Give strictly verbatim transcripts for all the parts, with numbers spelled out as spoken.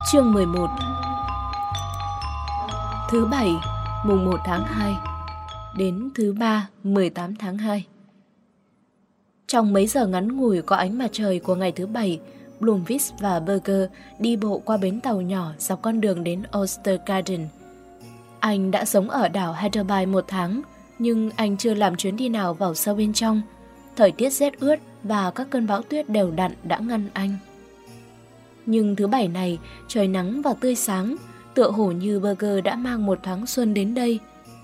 Chương mười một. Thứ bảy, mùng một tháng hai đến thứ ba, mười tám tháng hai. Trong mấy giờ ngắn ngủi có ánh mặt trời của ngày thứ bảy, Bloomfield và Berger đi bộ qua bến tàu nhỏ dọc con đường đến Oyster Garden. Anh đã sống ở đảo Hatherby một tháng, nhưng anh chưa làm chuyến đi nào vào sâu bên trong. Thời tiết rét ướt và các cơn bão tuyết đều đặn đã ngăn anh. Nhưng thứ bảy này, trời nắng và tươi sáng, tựa hồ như Berger đã mang một thoáng xuân đến đây.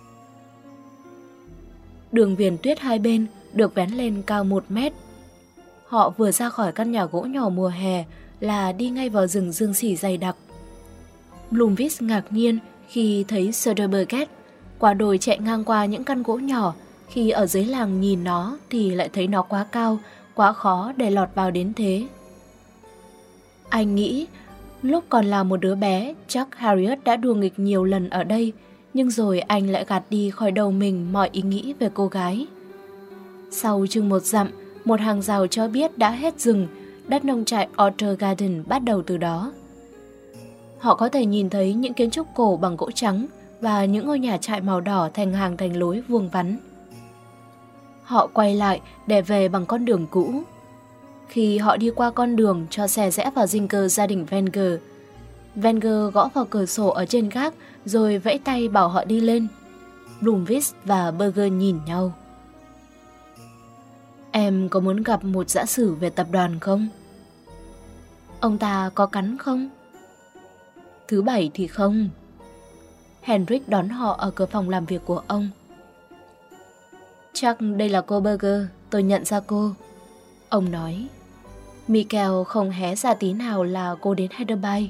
Đường viền tuyết hai bên được vén lên cao một mét. Họ vừa ra khỏi căn nhà gỗ nhỏ mùa hè là đi ngay vào rừng dương xỉ dày đặc. Bloomfield ngạc nhiên khi thấy Söderberget, quả đồi chạy ngang qua những căn gỗ nhỏ. Khi ở dưới làng nhìn nó thì lại thấy nó quá cao, quá khó để lọt vào đến thế. Anh nghĩ, lúc còn là một đứa bé, chắc Harriet đã đùa nghịch nhiều lần ở đây, nhưng rồi anh lại gạt đi khỏi đầu mình mọi ý nghĩ về cô gái. Sau chừng một dặm, một hàng rào cho biết đã hết rừng, đất nông trại Oyster Garden bắt đầu từ đó. Họ có thể nhìn thấy những kiến trúc cổ bằng gỗ trắng và những ngôi nhà trại màu đỏ thành hàng thành lối vuông vắn. Họ quay lại để về bằng con đường cũ. Khi họ đi qua con đường cho xe rẽ vào dinh cơ gia đình Wenger, Wenger gõ vào cửa sổ ở trên gác rồi vẫy tay bảo họ đi lên. Bloomfield và Berger nhìn nhau. Em có muốn gặp một dã sử về tập đoàn không? Ông ta có cắn không? Thứ bảy thì không. Henrik đón họ ở cửa phòng làm việc của ông. Chắc đây là cô Berger, tôi nhận ra cô. Ông nói. Michael không hé ra tí nào là cô đến Hatherby.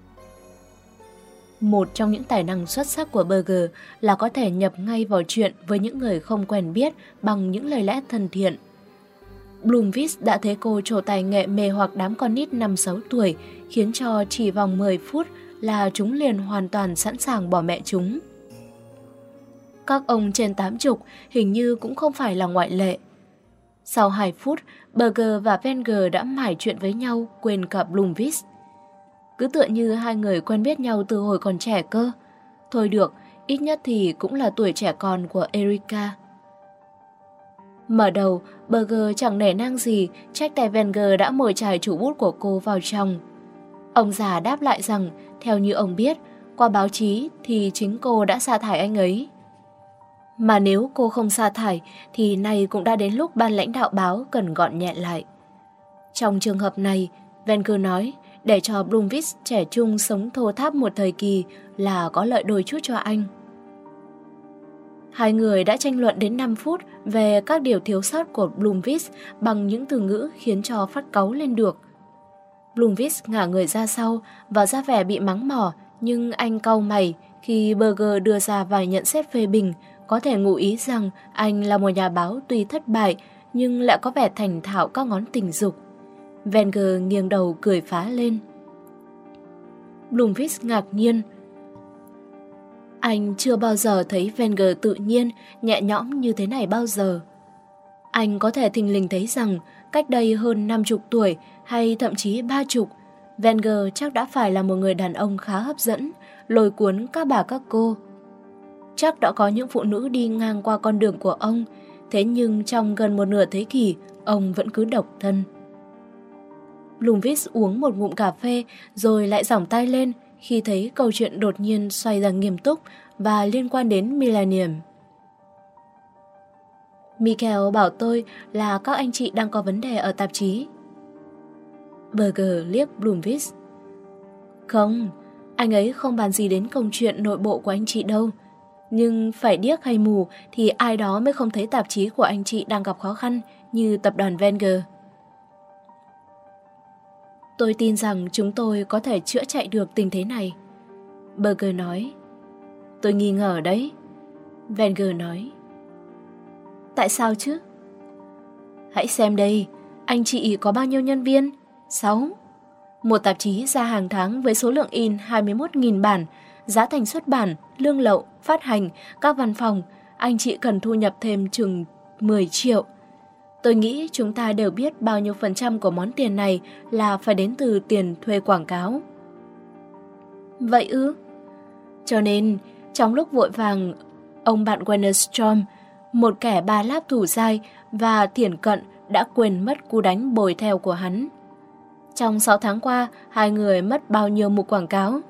Một trong những tài năng xuất sắc của Berger là có thể nhập ngay vào chuyện với những người không quen biết bằng những lời lẽ thân thiện. Bloomfield đã thấy cô trổ tài nghệ mê hoặc đám con nít năm sáu tuổi, khiến cho chỉ vòng mười phút là chúng liền hoàn toàn sẵn sàng bỏ mẹ chúng. Các ông trên tám chục hình như cũng không phải là ngoại lệ. Sau hai phút, Berger và Wenger đã mải chuyện với nhau, quên cả Bloomfield. Cứ tựa như hai người quen biết nhau từ hồi còn trẻ cơ. Thôi được, ít nhất thì cũng là tuổi trẻ con của Erika. Mở đầu, Berger chẳng nể nang gì trách tay Wenger đã mồi chài chủ bút của cô vào trong. Ông già đáp lại rằng, theo như ông biết, qua báo chí thì chính cô đã sa thải anh ấy. Mà nếu cô không sa thải thì nay cũng đã đến lúc ban lãnh đạo báo cần gọn nhẹ lại. Trong trường hợp này, Wenger nói để cho Bloomfield trẻ trung sống thô tháp một thời kỳ là có lợi đôi chút cho anh. Hai người đã tranh luận đến năm phút về các điều thiếu sót của Bloomfield bằng những từ ngữ khiến cho phát cáu lên được. Bloomfield ngả người ra sau và ra vẻ bị mắng mỏ, nhưng anh cau mày khi Berger đưa ra vài nhận xét phê bình, có thể ngụ ý rằng anh là một nhà báo tuy thất bại nhưng lại có vẻ thành thạo các ngón tình dục. Wenger nghiêng đầu cười phá lên. Bloomfield ngạc nhiên. Anh chưa bao giờ thấy Wenger tự nhiên, nhẹ nhõm như thế này bao giờ. Anh có thể thình lình thấy rằng cách đây hơn năm chục tuổi hay thậm chí ba chục, Wenger chắc đã phải là một người đàn ông khá hấp dẫn, lôi cuốn các bà các cô. Chắc đã có những phụ nữ đi ngang qua con đường của ông, thế nhưng trong gần một nửa thế kỷ, ông vẫn cứ độc thân. Bloomfield uống một ngụm cà phê rồi lại giỏng tay lên khi thấy câu chuyện đột nhiên xoay ra nghiêm túc và liên quan đến Millennium. Michael bảo tôi là các anh chị đang có vấn đề ở tạp chí. Berger liếc Bloomfield. Không, anh ấy không bàn gì đến công chuyện nội bộ của anh chị đâu. Nhưng phải điếc hay mù thì ai đó mới không thấy tạp chí của anh chị đang gặp khó khăn như tập đoàn Wenger. Tôi tin rằng chúng tôi có thể chữa chạy được tình thế này. Berger nói. Tôi nghi ngờ đấy. Wenger nói. Tại sao chứ? Hãy xem đây, anh chị có bao nhiêu nhân viên? Sáu. Một tạp chí ra hàng tháng với số lượng in hai mươi mốt nghìn bản, giá thành xuất bản, lương lậu, phát hành, các văn phòng, anh chị cần thu nhập thêm chừng mười triệu. Tôi nghĩ chúng ta đều biết bao nhiêu phần trăm của món tiền này là phải đến từ tiền thuê quảng cáo. Vậy ư? Cho nên, trong lúc vội vàng, ông bạn Wennerstrom, một kẻ ba láp thủ dai và thiển cận, đã quên mất cú đánh bồi theo của hắn. Trong sáu tháng qua, hai người mất bao nhiêu mục quảng cáo?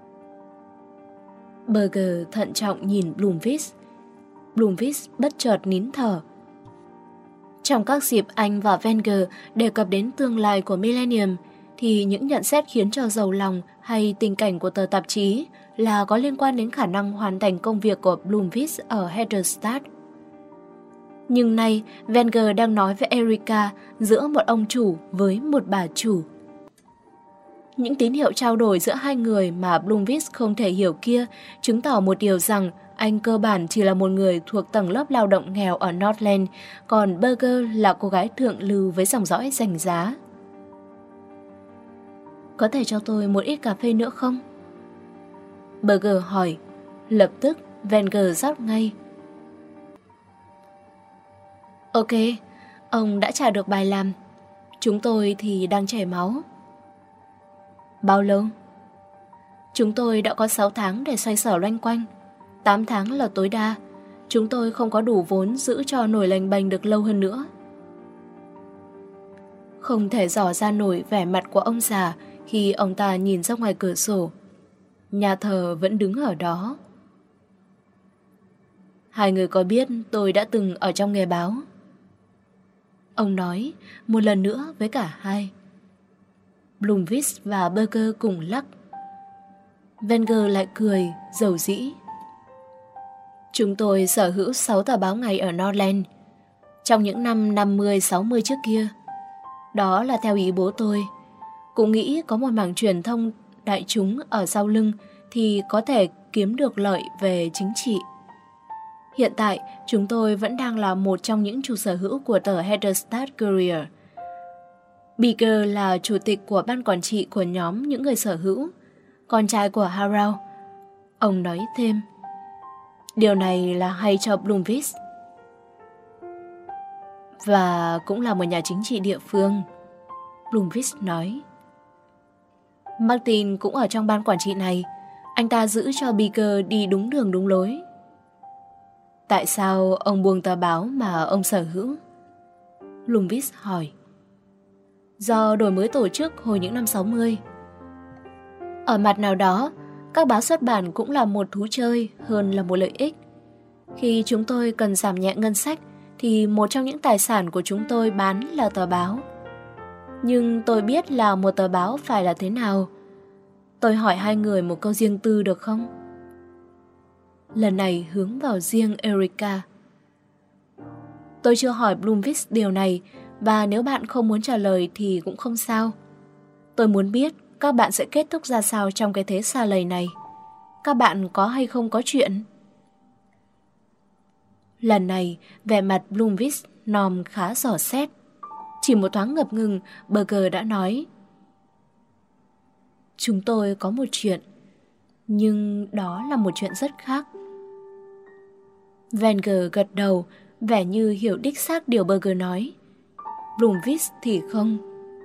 Berger thận trọng nhìn Blomqvist. Blomqvist bất chợt nín thở. Trong các dịp anh và Wenger đề cập đến tương lai của Millennium, thì những nhận xét khiến cho giàu lòng hay tình cảnh của tờ tạp chí là có liên quan đến khả năng hoàn thành công việc của Blomqvist ở Helderstad. Nhưng nay, Wenger đang nói với Erika giữa một ông chủ với một bà chủ. Những tín hiệu trao đổi giữa hai người mà Blomqvist không thể hiểu kia chứng tỏ một điều rằng anh cơ bản chỉ là một người thuộc tầng lớp lao động nghèo ở Nordland, còn Berger là cô gái thượng lưu với dòng dõi danh giá. Có thể cho tôi một ít cà phê nữa không? Berger hỏi. Lập tức, Wenger rót ngay. Ok, ông đã trả được bài làm. Chúng tôi thì đang chảy máu. Bao lâu? Chúng tôi đã có sáu tháng để xoay sở loanh quanh. tám tháng là tối đa. Chúng tôi không có đủ vốn giữ cho nổi lành bành được lâu hơn nữa. Không thể dò ra nổi vẻ mặt của ông già khi ông ta nhìn ra ngoài cửa sổ. Nhà thờ vẫn đứng ở đó. Hai người có biết tôi đã từng ở trong nghề báo? Ông nói một lần nữa với cả hai. Blomqvist và Berger cùng lắc. Wenger lại cười, dầu dĩ. Chúng tôi sở hữu sáu tờ báo ngày ở Nordland trong những năm năm mươi sáu mươi trước kia. Đó là theo ý bố tôi. Cũng nghĩ có một mảng truyền thông đại chúng ở sau lưng thì có thể kiếm được lợi về chính trị. Hiện tại, chúng tôi vẫn đang là một trong những chủ sở hữu của tờ Helderstad Courier. Beaker là chủ tịch của ban quản trị của nhóm những người sở hữu, con trai của Harald. Ông nói thêm. Điều này là hay cho Blomqvist. Và cũng là một nhà chính trị địa phương, Blomqvist nói. Martin cũng ở trong ban quản trị này. Anh ta giữ cho Beaker đi đúng đường đúng lối. Tại sao ông buông tờ báo mà ông sở hữu? Blomqvist hỏi. Do đổi mới tổ chức hồi những năm sáu mươi. Ở mặt nào đó, các báo xuất bản cũng là một thú chơi hơn là một lợi ích. Khi chúng tôi cần giảm nhẹ ngân sách thì một trong những tài sản của chúng tôi bán là tờ báo. Nhưng tôi biết là một tờ báo phải là thế nào. Tôi hỏi hai người một câu riêng tư được không? Lần này hướng vào riêng Erika. Tôi chưa hỏi Blomqvist điều này, và nếu bạn không muốn trả lời thì cũng không sao. Tôi muốn biết các bạn sẽ kết thúc ra sao trong cái thế xa lầy này. Các bạn có hay không có chuyện? Lần này, vẻ mặt Blomqvist nòm khá dò xét. Chỉ một thoáng ngập ngừng, Berger đã nói. Chúng tôi có một chuyện, nhưng đó là một chuyện rất khác. Wenger gật đầu, vẻ như hiểu đích xác điều Berger nói. Blomqvist thì không.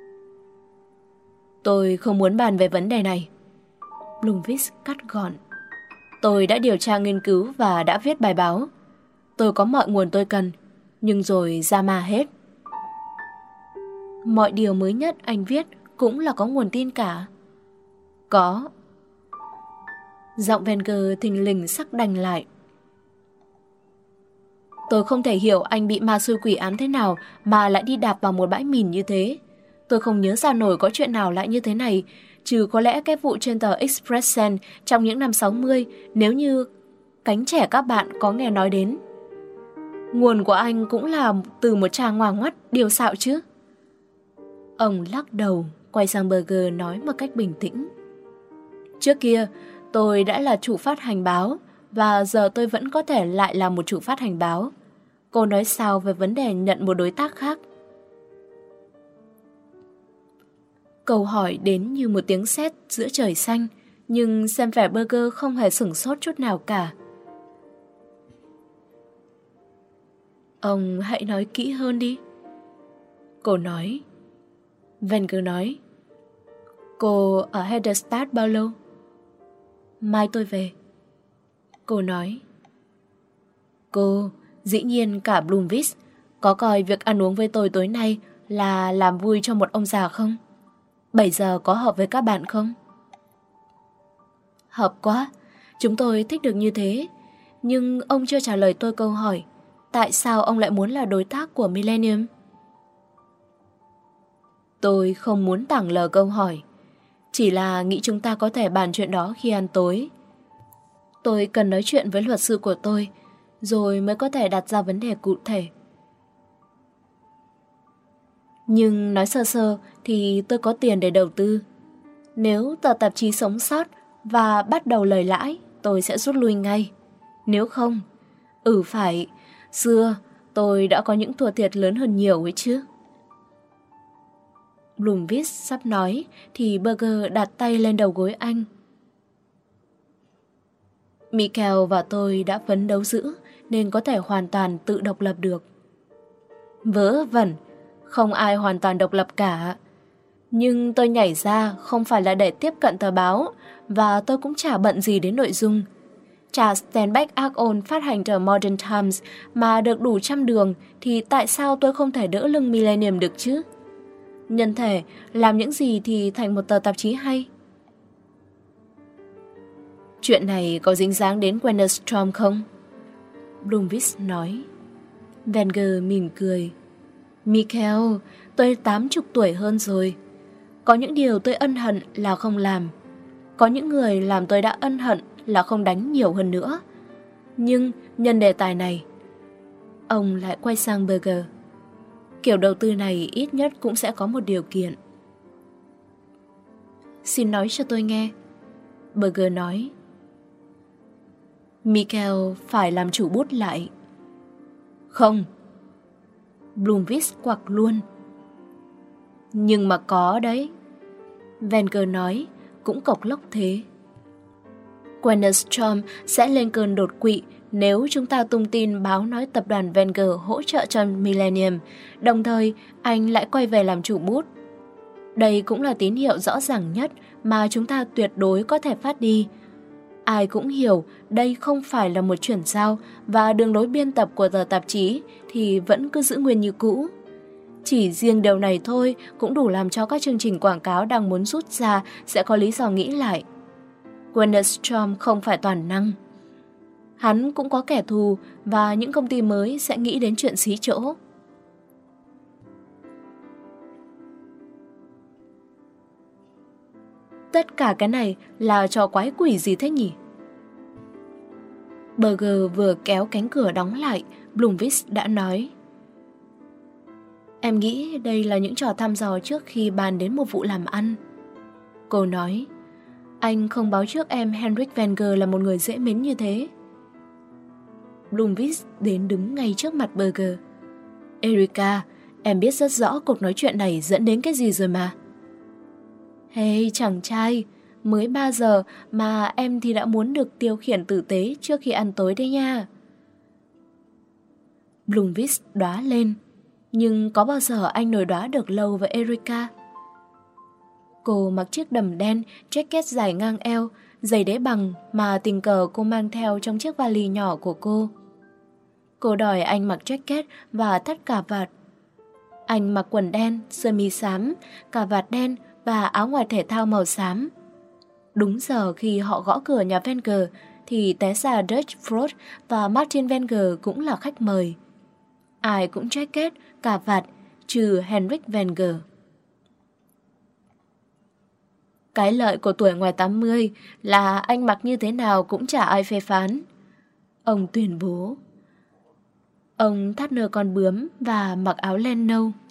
Tôi không muốn bàn về vấn đề này. Blomqvist cắt gọn. Tôi đã điều tra nghiên cứu và đã viết bài báo. Tôi có mọi nguồn tôi cần, nhưng rồi ra mà hết. Mọi điều mới nhất anh viết cũng là có nguồn tin cả. Có. Giọng Wenger thình lình sắc đành lại. Tôi không thể hiểu anh bị ma xui quỷ ám thế nào mà lại đi đạp vào một bãi mìn như thế. Tôi không nhớ ra nổi có chuyện nào lại như thế này, trừ có lẽ cái vụ trên tờ Expressen trong những năm sáu mươi, nếu như cánh trẻ các bạn có nghe nói đến. Nguồn của anh cũng là từ một trà ngoà ngoắt điều xạo chứ. Ông lắc đầu, quay sang Berger nói một cách bình tĩnh. Trước kia, tôi đã là chủ phát hành báo, và giờ tôi vẫn có thể lại là một chủ phát hành báo. Cô nói sao về vấn đề nhận một đối tác khác? Câu hỏi đến như một tiếng sét giữa trời xanh, nhưng xem vẻ Berger không hề sửng sốt chút nào cả. Ông hãy nói kỹ hơn đi. Cô nói. Wenger nói. Cô ở Helderstad bao lâu? Mai tôi về. Cô nói. Cô, dĩ nhiên cả Bloomfield có coi việc ăn uống với tôi tối nay là làm vui cho một ông già không? bảy giờ có hợp với các bạn không? Hợp quá, chúng tôi thích được như thế. Nhưng ông chưa trả lời tôi câu hỏi, tại sao ông lại muốn là đối tác của Millennium? Tôi không muốn tảng lờ câu hỏi, chỉ là nghĩ chúng ta có thể bàn chuyện đó khi ăn tối. Tôi cần nói chuyện với luật sư của tôi, rồi mới có thể đặt ra vấn đề cụ thể. Nhưng nói sơ sơ thì tôi có tiền để đầu tư. Nếu tờ tạp chí sống sót và bắt đầu lời lãi, tôi sẽ rút lui ngay. Nếu không, ừ phải, xưa tôi đã có những thua thiệt lớn hơn nhiều ấy chứ. Bloomfield sắp nói thì Berger đặt tay lên đầu gối anh. Michael và tôi đã phấn đấu dữ nên có thể hoàn toàn tự độc lập được. Vớ vẩn, không ai hoàn toàn độc lập cả. Nhưng tôi nhảy ra không phải là để tiếp cận tờ báo, và tôi cũng chả bận gì đến nội dung. Chả Steinbeck Argon phát hành tờ Modern Times mà được đủ trăm đường, thì tại sao tôi không thể đỡ lưng Millennium được chứ? Nhân thể, làm những gì thì thành một tờ tạp chí hay. Chuyện này có dính dáng đến Wennerstrom không? Bloomfield nói. Wenger mỉm cười. Michael, tôi tám chục tuổi hơn rồi. Có những điều tôi ân hận là không làm. Có những người làm tôi đã ân hận là không đánh nhiều hơn nữa. Nhưng nhân đề tài này, ông lại quay sang Berger. Kiểu đầu tư này ít nhất cũng sẽ có một điều kiện. Xin nói cho tôi nghe. Berger nói. Michael phải làm chủ bút lại. Không. Bloomfield quặc luôn. Nhưng mà có đấy. Wenger nói, cũng cộc lốc thế. Wennerstrom sẽ lên cơn đột quỵ nếu chúng ta tung tin báo nói tập đoàn Wenger hỗ trợ cho Millennium, đồng thời anh lại quay về làm chủ bút. Đây cũng là tín hiệu rõ ràng nhất mà chúng ta tuyệt đối có thể phát đi. Ai cũng hiểu đây không phải là một chuyển giao, và đường lối biên tập của tờ tạp chí thì vẫn cứ giữ nguyên như cũ. Chỉ riêng điều này thôi cũng đủ làm cho các chương trình quảng cáo đang muốn rút ra sẽ có lý do nghĩ lại. Wennerstrom không phải toàn năng. Hắn cũng có kẻ thù, và những công ty mới sẽ nghĩ đến chuyện xí chỗ. Tất cả cái này là trò quái quỷ gì thế nhỉ? Berger vừa kéo cánh cửa đóng lại, Bloomfield đã nói. Em nghĩ đây là những trò thăm dò trước khi bàn đến một vụ làm ăn. Cô nói, anh không báo trước em Henrik Wenger là một người dễ mến như thế. Bloomfield đến đứng ngay trước mặt Berger. Erika, em biết rất rõ cuộc nói chuyện này dẫn đến cái gì rồi mà. Hey chàng trai, mới ba giờ mà em thì đã muốn được tiêu khiển tử tế trước khi ăn tối đấy nha. Bloomfield đoá lên, nhưng có bao giờ anh nổi đoá được lâu với Erika? Cô mặc chiếc đầm đen, jacket dài ngang eo, giày đế bằng mà tình cờ cô mang theo trong chiếc vali nhỏ của cô. Cô đòi anh mặc jacket và thắt cà vạt. Anh mặc quần đen, sơ mi xám, cà vạt đen và áo ngoài thể thao màu xám. Đúng giờ khi họ gõ cửa nhà Wenger thì té ra Dutch Frost và Martin Wenger cũng là khách mời. Ai cũng jacket, cà vạt, trừ Henrik Wenger. Cái lợi của tuổi ngoài tám mươi là anh mặc như thế nào cũng chả ai phê phán. Ông tuyên bố. Ông thắt nơ con bướm và mặc áo len nâu.